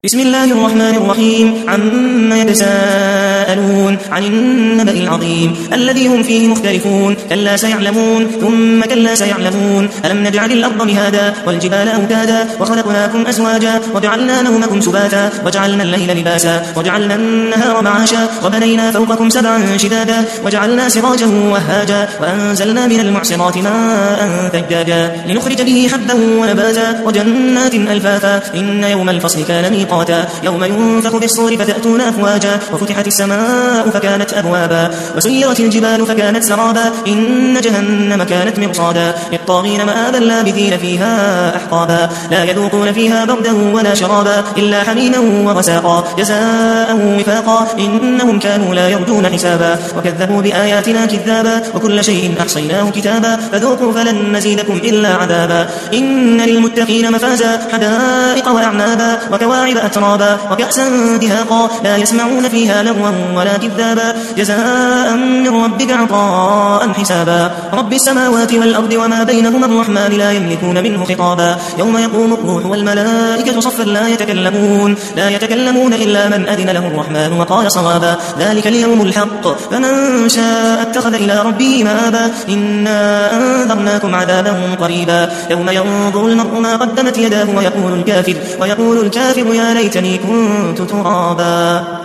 بسم الله الرحمن الرحيم. عما يتساءلون عن النبأ العظيم الذي هم فيه مختلفون. كلا سيعلمون ثم كلا سيعلمون. ألم نجعل الأرض مهادا والجبال أوتادا وخلقناكم أزواجا وجعلنا نومكم سباتا وجعلنا الليل لباسا وجعلنا النهار معاشا وبنينا فوقكم سبعا شدادا وجعلنا سراجا وهاجا وأنزلنا من المعصرات ماء ثجاجا لنخرج به حبا ونباتا وجنات ألفافا. إن يوم الفصل كان ميقاتا يوم ينفخ في الصور فتأتون أفواجا وفتحت السماء فكانت أبوابا وسيرت الجبال فكانت سرابا. إن جهنم كانت مرصادا للطاغين مآبا لابثين فيها أحقابا لا يذوقون فيها بردا ولا شرابا إلا حميما وغساقا جزاء وفاقا. إنهم كانوا لا يرجون حسابا وكذبوا بآياتنا كذابا وكل شيء أحصيناه كتابا فذوقوا فلن نزيدكم إلا عذابا. إن للمتقين مفازا حدائق وأعنابا وكواعب أترابا وكأسا دهاقا لا يسمعون فيها لغوا ولا كذابا جزاء من ربك عطاء حسابا. رب السماوات والأرض وما بينهما الرحمن لا يملكون منه خطابا. يوم يقوم الروح والملائكة صفا لا يتكلمون إلا من أذن له الرحمن وقال صوابا. ذلك اليوم الحق فمن شاء اتخذ إلى ربه مآبا. إنا أنذرناكم عذابا قريبا يوم ينظر المرء ما قدمت يداه ويقول الكافر يا ليتني كنت ترابا.